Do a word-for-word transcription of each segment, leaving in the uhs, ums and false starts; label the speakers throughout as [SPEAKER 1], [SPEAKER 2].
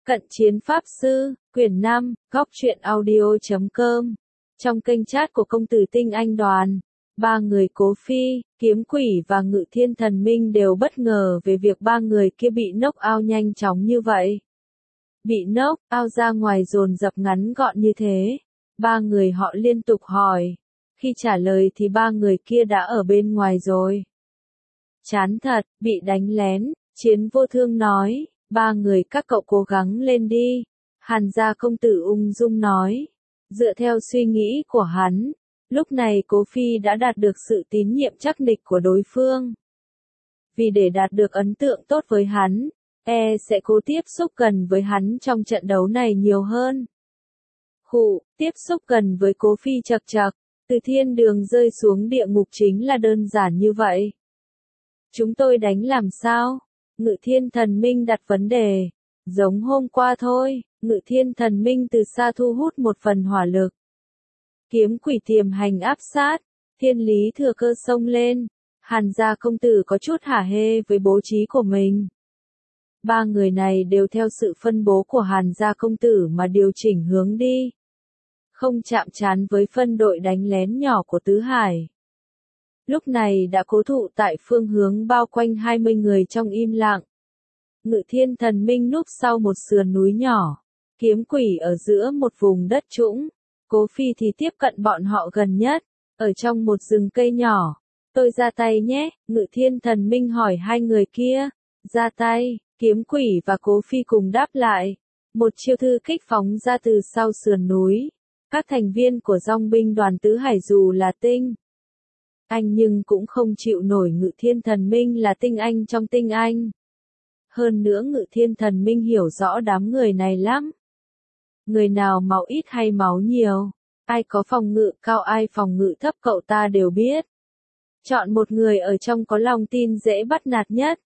[SPEAKER 1] Cận chiến pháp sư, quyển năm, góc truyện audio chấm com. Trong kênh chat của công tử tinh anh đoàn, ba người Cố Phi, Kiếm Quỷ và Ngự Thiên Thần Minh đều bất ngờ về việc ba người kia bị knock out nhanh chóng như vậy. Bị knock out ra ngoài dồn dập ngắn gọn như thế. Ba người họ liên tục hỏi. Khi trả lời thì ba người kia đã ở bên ngoài rồi. Chán thật, bị đánh lén, Chiến Vô Thương nói. Ba người các cậu cố gắng lên đi. Hàn gia công tử ung dung nói. Dựa theo suy nghĩ của hắn, lúc này Cố Phi đã đạt được sự tín nhiệm chắc nịch của đối phương. Vì để đạt được ấn tượng tốt với hắn, e sẽ cố tiếp xúc gần với hắn trong trận đấu này nhiều hơn. Khụ, tiếp xúc gần với Cố Phi chật chật, từ thiên đường rơi xuống địa ngục chính là đơn giản như vậy. Chúng tôi đánh làm sao? Ngự Thiên Thần Minh đặt vấn đề. Giống hôm qua thôi, Ngự Thiên Thần Minh từ xa thu hút một phần hỏa lực. Kiếm Quỷ tiềm hành áp sát, Thiên Lý thừa cơ xông lên. Hàn gia công tử có chút hả hê với bố trí của mình. Ba người này đều theo sự phân bố của Hàn gia công tử mà điều chỉnh hướng đi. Không chạm trán với phân đội đánh lén nhỏ của Tứ Hải. Lúc này đã cố thụ tại phương hướng bao quanh hai mươi người trong im lặng. Ngự Thiên Thần Minh núp sau một sườn núi nhỏ. Kiếm Quỷ ở giữa một vùng đất trũng. Cố Phi thì tiếp cận bọn họ gần nhất. Ở trong một rừng cây nhỏ. Tôi ra tay nhé, Ngự Thiên Thần Minh hỏi hai người kia. Ra tay, Kiếm Quỷ và Cố Phi cùng đáp lại. Một chiêu thư kích phóng ra từ sau sườn núi. Các thành viên của dòng binh đoàn Tứ Hải dù là tinh anh nhưng cũng không chịu nổi Ngự Thiên Thần Minh là tinh anh trong tinh anh. Hơn nữa Ngự Thiên Thần Minh hiểu rõ đám người này lắm. Người nào máu ít hay máu nhiều, ai có phòng ngự cao ai phòng ngự thấp cậu ta đều biết. Chọn một người ở trong có lòng tin dễ bắt nạt nhất.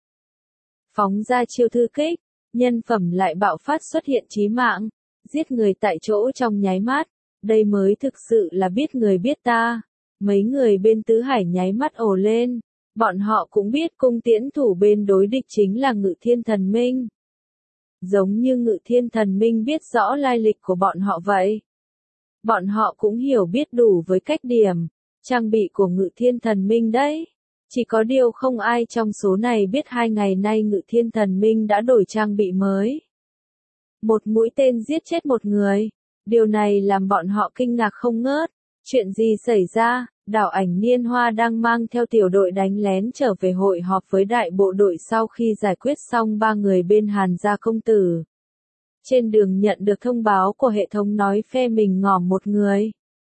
[SPEAKER 1] Phóng ra chiêu thư kích, nhân phẩm lại bạo phát xuất hiện chí mạng, giết người tại chỗ trong nháy mắt. Đây mới thực sự là biết người biết ta. Mấy người bên Tứ Hải nháy mắt ồ lên. Bọn họ cũng biết cung tiễn thủ bên đối địch chính là Ngự Thiên Thần Minh. Giống như Ngự Thiên Thần Minh biết rõ lai lịch của bọn họ vậy. Bọn họ cũng hiểu biết đủ với cách điểm, trang bị của Ngự Thiên Thần Minh đấy. Chỉ có điều không ai trong số này biết hai ngày nay Ngự Thiên Thần Minh đã đổi trang bị mới. Một mũi tên giết chết một người. Điều này làm bọn họ kinh ngạc không ngớt. Chuyện gì xảy ra? Đảo Ảnh Niên Hoa đang mang theo tiểu đội đánh lén trở về hội họp với đại bộ đội sau khi giải quyết xong ba người bên Hàn gia công tử. Trên đường nhận được thông báo của hệ thống nói phe mình ngỏm một người.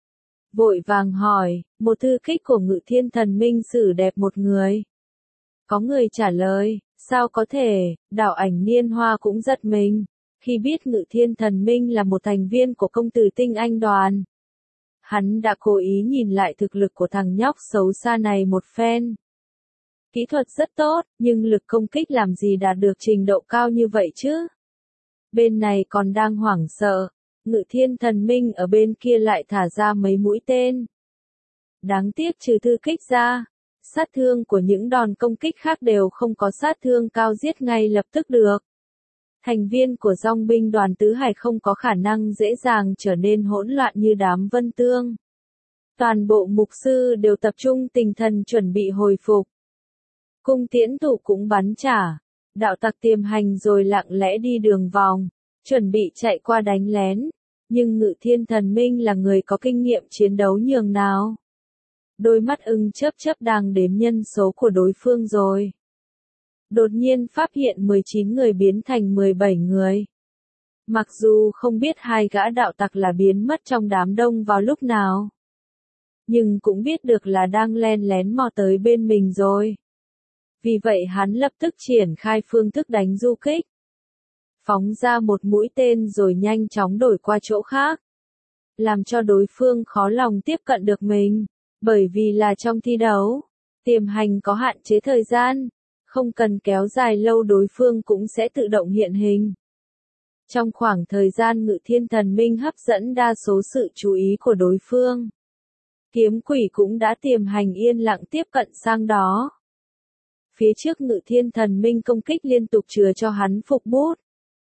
[SPEAKER 1] Vội vàng hỏi, một thư kích của Ngự Thiên Thần Minh xử đẹp một người. Có người trả lời, sao có thể? Đảo Ảnh Niên Hoa cũng giật mình, khi biết Ngự Thiên Thần Minh là một thành viên của công tử tinh anh đoàn. Hắn đã cố ý nhìn lại thực lực của thằng nhóc xấu xa này một phen. Kỹ thuật rất tốt, nhưng lực công kích làm gì đạt được trình độ cao như vậy chứ? Bên này còn đang hoảng sợ, Ngự Thiên Thần Minh ở bên kia lại thả ra mấy mũi tên. Đáng tiếc trừ thư kích ra, sát thương của những đòn công kích khác đều không có sát thương cao giết ngay lập tức được. Thành viên của dòng binh đoàn Tứ Hải không có khả năng dễ dàng trở nên hỗn loạn như đám Vân Tương. Toàn bộ mục sư đều tập trung tinh thần chuẩn bị hồi phục. Cung tiễn thủ cũng bắn trả. Đạo tặc tiềm hành rồi lặng lẽ đi đường vòng, chuẩn bị chạy qua đánh lén. Nhưng Ngự Thiên Thần Minh là người có kinh nghiệm chiến đấu nhường nào. Đôi mắt ưng chớp chớp đang đếm nhân số của đối phương rồi. Đột nhiên phát hiện mười chín người biến thành mười bảy người. Mặc dù không biết hai gã đạo tặc là biến mất trong đám đông vào lúc nào. Nhưng cũng biết được là đang len lén mò tới bên mình rồi. Vì vậy hắn lập tức triển khai phương thức đánh du kích. Phóng ra một mũi tên rồi nhanh chóng đổi qua chỗ khác. Làm cho đối phương khó lòng tiếp cận được mình. Bởi vì là trong thi đấu, tiềm hành có hạn chế thời gian. Không cần kéo dài lâu đối phương cũng sẽ tự động hiện hình. Trong khoảng thời gian Ngự Thiên Thần Minh hấp dẫn đa số sự chú ý của đối phương. Kiếm Quỷ cũng đã tiềm hành yên lặng tiếp cận sang đó. Phía trước Ngự Thiên Thần Minh công kích liên tục chừa cho hắn phục bút.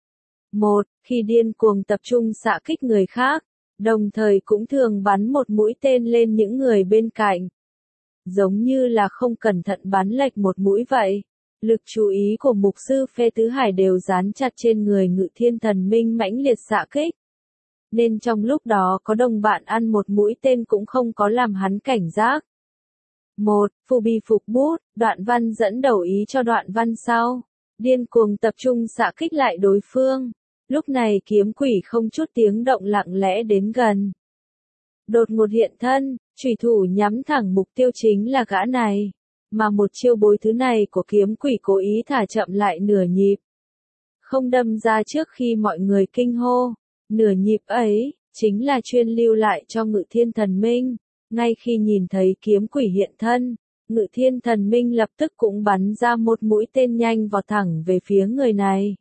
[SPEAKER 1] Một, khi điên cuồng tập trung xạ kích người khác, đồng thời cũng thường bắn một mũi tên lên những người bên cạnh. Giống như là không cẩn thận bắn lệch một mũi vậy. Lực chú ý của mục sư Phê Tứ Hải đều dán chặt trên người Ngự Thiên Thần Minh mãnh liệt xạ kích. Nên trong lúc đó có đồng bạn ăn một mũi tên cũng không có làm hắn cảnh giác. Một, phù bì phục bút, đoạn văn dẫn đầu ý cho đoạn văn sau. Điên cuồng tập trung xạ kích lại đối phương. Lúc này kiếm quỷ không chút tiếng động lặng lẽ đến gần. Đột ngột hiện thân, chủy thủ nhắm thẳng mục tiêu chính là gã này. Mà một chiêu bối thứ này của kiếm quỷ cố ý thả chậm lại nửa nhịp. Không đâm ra trước khi mọi người kinh hô. Nửa nhịp ấy, chính là chuyên lưu lại cho Ngự Thiên Thần Minh. Ngay khi nhìn thấy kiếm quỷ hiện thân, Ngự Thiên Thần Minh lập tức cũng bắn ra một mũi tên nhanh vọt thẳng về phía người này.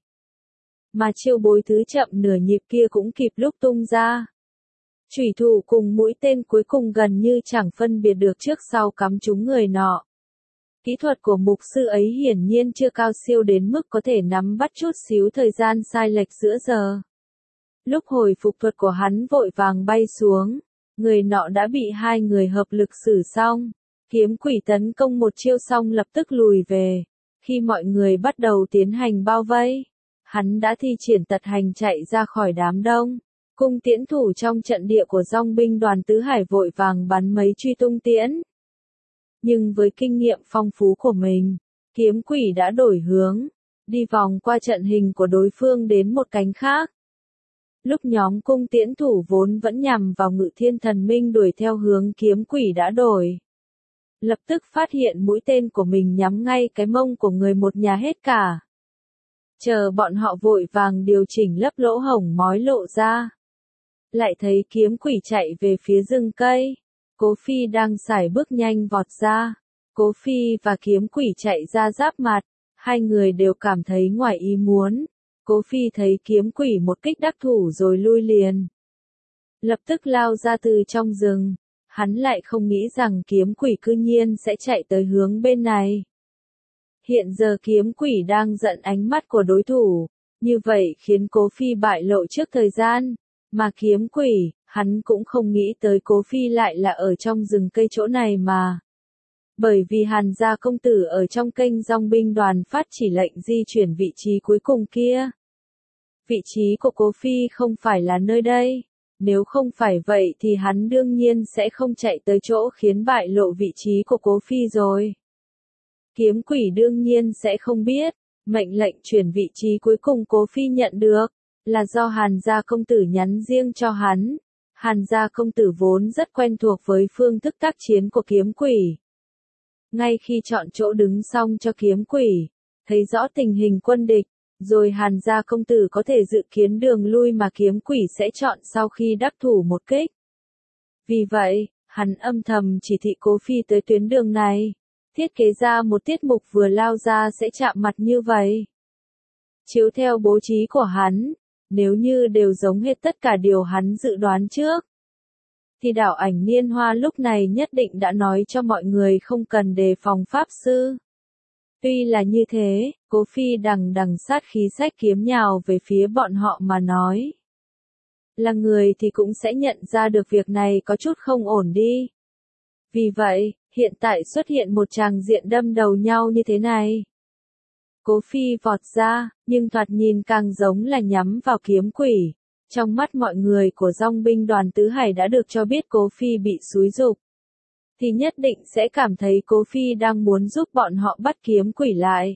[SPEAKER 1] Mà chiêu bối thứ chậm nửa nhịp kia cũng kịp lúc tung ra. Chủy thủ cùng mũi tên cuối cùng gần như chẳng phân biệt được trước sau cắm trúng người nọ. Kỹ thuật của mục sư ấy hiển nhiên chưa cao siêu đến mức có thể nắm bắt chút xíu thời gian sai lệch giữa giờ. Lúc hồi phục thuật của hắn vội vàng bay xuống, người nọ đã bị hai người hợp lực xử xong. Kiếm quỷ tấn công một chiêu xong lập tức lùi về. Khi mọi người bắt đầu tiến hành bao vây, hắn đã thi triển tật hành chạy ra khỏi đám đông. Cung tiễn thủ trong trận địa của dòng binh đoàn Tứ Hải vội vàng bắn mấy truy tung tiễn. Nhưng với kinh nghiệm phong phú của mình, kiếm quỷ đã đổi hướng, đi vòng qua trận hình của đối phương đến một cánh khác. Lúc nhóm cung tiễn thủ vốn vẫn nhằm vào Ngự Thiên Thần Minh đuổi theo hướng kiếm quỷ đã đổi. Lập tức phát hiện mũi tên của mình nhắm ngay cái mông của người một nhà hết cả. Chờ bọn họ vội vàng điều chỉnh lấp lỗ hổng mói lộ ra. Lại thấy kiếm quỷ chạy về phía rừng cây. Cố Phi đang sải bước nhanh vọt ra. Cố Phi và kiếm quỷ chạy ra giáp mặt. Hai người đều cảm thấy ngoài ý muốn. Cố Phi thấy kiếm quỷ một kích đắc thủ rồi lui liền. Lập tức lao ra từ trong rừng. Hắn lại không nghĩ rằng kiếm quỷ cư nhiên sẽ chạy tới hướng bên này. Hiện giờ kiếm quỷ đang giận ánh mắt của đối thủ. Như vậy khiến Cố Phi bại lộ trước thời gian. Mà kiếm quỷ, hắn cũng không nghĩ tới Cố Phi lại là ở trong rừng cây chỗ này mà. Bởi vì Hàn gia công tử ở trong kênh dòng binh đoàn phát chỉ lệnh di chuyển vị trí cuối cùng kia. Vị trí của Cố Phi không phải là nơi đây. Nếu không phải vậy thì hắn đương nhiên sẽ không chạy tới chỗ khiến bại lộ vị trí của Cố Phi rồi. Kiếm quỷ đương nhiên sẽ không biết, mệnh lệnh chuyển vị trí cuối cùng Cố Phi nhận được, là do Hàn gia công tử nhắn riêng cho hắn. Hàn gia công tử vốn rất quen thuộc với phương thức tác chiến của kiếm quỷ. Ngay khi chọn chỗ đứng xong cho kiếm quỷ, thấy rõ tình hình quân địch, rồi Hàn gia công tử có thể dự kiến đường lui mà kiếm quỷ sẽ chọn sau khi đắc thủ một kích. Vì vậy, hắn âm thầm chỉ thị Cố Phi tới tuyến đường này, thiết kế ra một tiết mục vừa lao ra sẽ chạm mặt như vậy. Chiếu theo bố trí của hắn, nếu như đều giống hết tất cả điều hắn dự đoán trước, thì đảo ảnh Niên Hoa lúc này nhất định đã nói cho mọi người không cần đề phòng pháp sư. Tuy là như thế, Cố Phi đằng đằng sát khí xách kiếm nhào về phía bọn họ mà nói. Là người thì cũng sẽ nhận ra được việc này có chút không ổn đi. Vì vậy, hiện tại xuất hiện một tràng diện đâm đầu nhau như thế này. Cố Phi vọt ra, nhưng thoạt nhìn càng giống là nhắm vào kiếm quỷ. Trong mắt mọi người của dòng binh đoàn Tứ Hải đã được cho biết Cố Phi bị xúi giục, thì nhất định sẽ cảm thấy Cố Phi đang muốn giúp bọn họ bắt kiếm quỷ lại.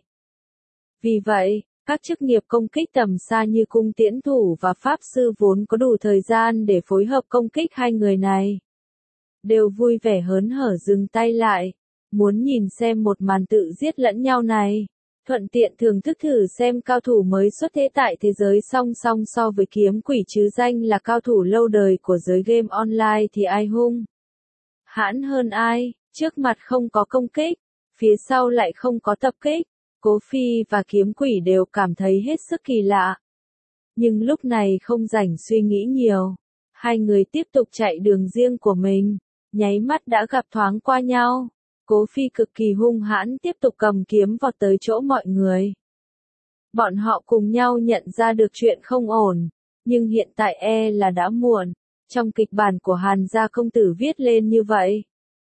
[SPEAKER 1] Vì vậy, các chức nghiệp công kích tầm xa như cung tiễn thủ và pháp sư vốn có đủ thời gian để phối hợp công kích hai người này, đều vui vẻ hớn hở dừng tay lại, muốn nhìn xem một màn tự giết lẫn nhau này, thuận tiện thưởng thức thử xem cao thủ mới xuất thế tại thế giới song song so với kiếm quỷ chứ danh là cao thủ lâu đời của giới game online thì ai hung hãn hơn ai, trước mặt không có công kích, phía sau lại không có tập kích. Cố Phi và kiếm quỷ đều cảm thấy hết sức kỳ lạ. Nhưng lúc này không rảnh suy nghĩ nhiều. Hai người tiếp tục chạy đường riêng của mình, nháy mắt đã gặp thoáng qua nhau. Cố Phi cực kỳ hung hãn tiếp tục cầm kiếm vọt tới chỗ mọi người. Bọn họ cùng nhau nhận ra được chuyện không ổn, nhưng hiện tại e là đã muộn. Trong kịch bản của Hàn gia công tử viết lên như vậy.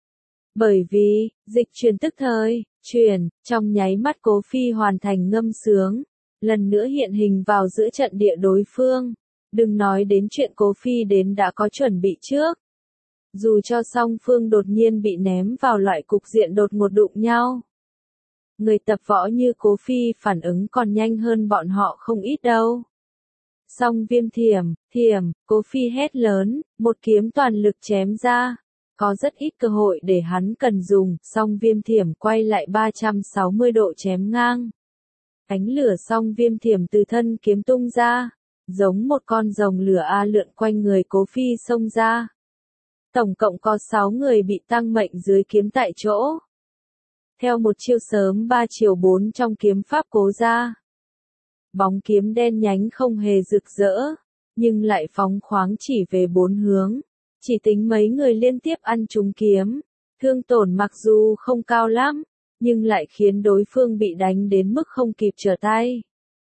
[SPEAKER 1] Bởi vì, dịch truyền tức thời, truyền, trong nháy mắt Cố Phi hoàn thành ngâm sướng, lần nữa hiện hình vào giữa trận địa đối phương. Đừng nói đến chuyện Cố Phi đến đã có chuẩn bị trước. Dù cho song phương đột nhiên bị ném vào loại cục diện đột ngột đụng nhau. Người tập võ như Cố Phi phản ứng còn nhanh hơn bọn họ không ít đâu. Song Viêm Thiểm, thiểm, Cố Phi hét lớn, một kiếm toàn lực chém ra. Có rất ít cơ hội để hắn cần dùng, song Viêm Thiểm quay lại ba trăm sáu mươi độ chém ngang. Ánh lửa song Viêm Thiểm từ thân kiếm tung ra, giống một con rồng lửa a lượn quanh người Cố Phi xông ra. Tổng cộng có sáu người bị tăng mệnh dưới kiếm tại chỗ. Theo một chiêu sớm ba chiều bốn trong kiếm pháp Cố gia. Bóng kiếm đen nhánh không hề rực rỡ, nhưng lại phóng khoáng chỉ về bốn hướng. Chỉ tính mấy người liên tiếp ăn trúng kiếm, thương tổn mặc dù không cao lắm, nhưng lại khiến đối phương bị đánh đến mức không kịp trở tay.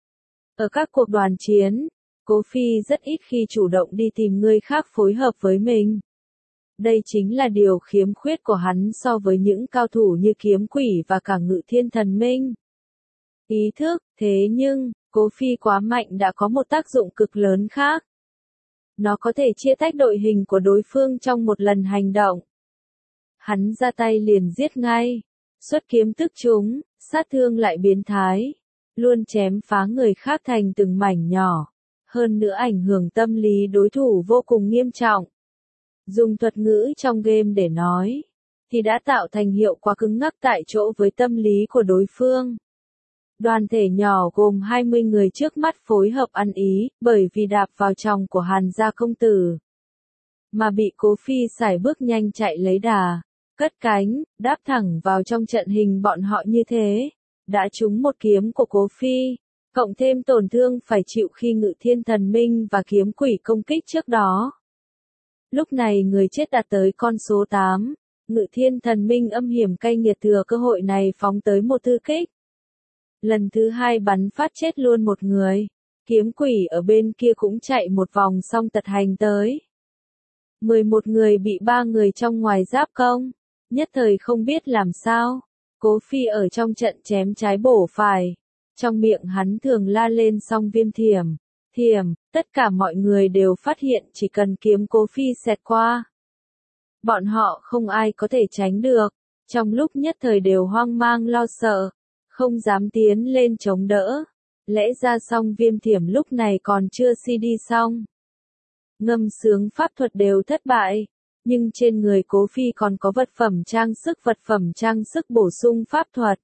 [SPEAKER 1] Ở các cuộc đoàn chiến, Cố Phi rất ít khi chủ động đi tìm người khác phối hợp với mình. Đây chính là điều khiếm khuyết của hắn so với những cao thủ như Kiếm Quỷ và cả Ngự Thiên Thần Minh. Ý thức, thế nhưng, Cố Phi quá mạnh đã có một tác dụng cực lớn khác. Nó có thể chia tách đội hình của đối phương trong một lần hành động. Hắn ra tay liền giết ngay, xuất kiếm tức chúng, sát thương lại biến thái, luôn chém phá người khác thành từng mảnh nhỏ, hơn nữa ảnh hưởng tâm lý đối thủ vô cùng nghiêm trọng. Dùng thuật ngữ trong game để nói, thì đã tạo thành hiệu quả cứng ngắc tại chỗ với tâm lý của đối phương. Đoàn thể nhỏ gồm hai mươi người trước mắt phối hợp ăn ý, bởi vì đạp vào chồng của Hàn gia công tử. Mà bị Cố Phi sải bước nhanh chạy lấy đà, cất cánh, đáp thẳng vào trong trận hình bọn họ như thế. Đã trúng một kiếm của Cố Phi, cộng thêm tổn thương phải chịu khi Ngự Thiên Thần Minh và Kiếm Quỷ công kích trước đó. Lúc này người chết đạt tới con số tám, Ngự Thiên Thần Minh âm hiểm cay nghiệt thừa cơ hội này phóng tới một thư kích. Lần thứ hai bắn phát chết luôn một người, Kiếm Quỷ ở bên kia cũng chạy một vòng xong tật hành tới. mười một người bị ba người trong ngoài giáp công, nhất thời không biết làm sao. Cố Phi ở trong trận chém trái bổ phải, trong miệng hắn thường la lên song Viêm Thiểm, thiểm, tất cả mọi người đều phát hiện chỉ cần kiếm Cố Phi xẹt qua. Bọn họ không ai có thể tránh được, trong lúc nhất thời đều hoang mang lo sợ, không dám tiến lên chống đỡ. Lẽ ra song Viêm Thiểm lúc này còn chưa xê đê xong. Ngâm sướng pháp thuật đều thất bại, nhưng trên người Cố Phi còn có vật phẩm trang sức vật phẩm trang sức bổ sung pháp thuật.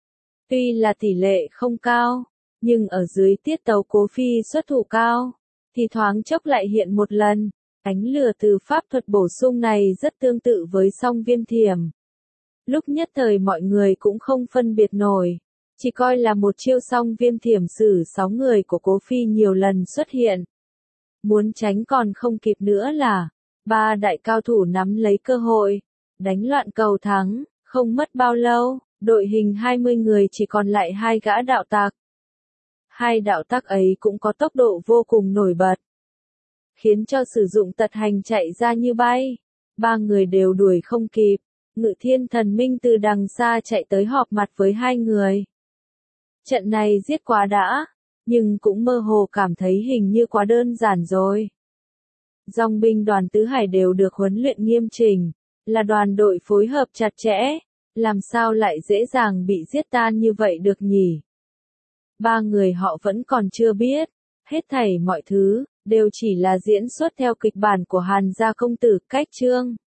[SPEAKER 1] Tuy là tỷ lệ không cao, nhưng ở dưới tiết tấu Cố Phi xuất thủ cao, thì thoáng chốc lại hiện một lần. Ánh lửa từ pháp thuật bổ sung này rất tương tự với song Viêm Thiểm. Lúc nhất thời mọi người cũng không phân biệt nổi, chỉ coi là một chiêu song Viêm Thiểm xử sáu người của Cố Phi nhiều lần xuất hiện. Muốn tránh còn không kịp nữa là, ba đại cao thủ nắm lấy cơ hội, đánh loạn cầu thắng, không mất bao lâu, đội hình hai mươi người chỉ còn lại hai gã đạo tặc. Hai đạo tặc ấy cũng có tốc độ vô cùng nổi bật, khiến cho sử dụng tật hành chạy ra như bay. Ba người đều đuổi không kịp, Ngự Thiên Thần Minh từ đằng xa chạy tới họp mặt với hai người. Trận này giết quá đã, nhưng cũng mơ hồ cảm thấy hình như quá đơn giản rồi. Dòng binh đoàn tứ hải đều được huấn luyện nghiêm chỉnh, là đoàn đội phối hợp chặt chẽ, làm sao lại dễ dàng bị giết tan như vậy được nhỉ? Ba người họ vẫn còn chưa biết, hết thảy mọi thứ, đều chỉ là diễn xuất theo kịch bản của Hàn gia công tử, cách chương.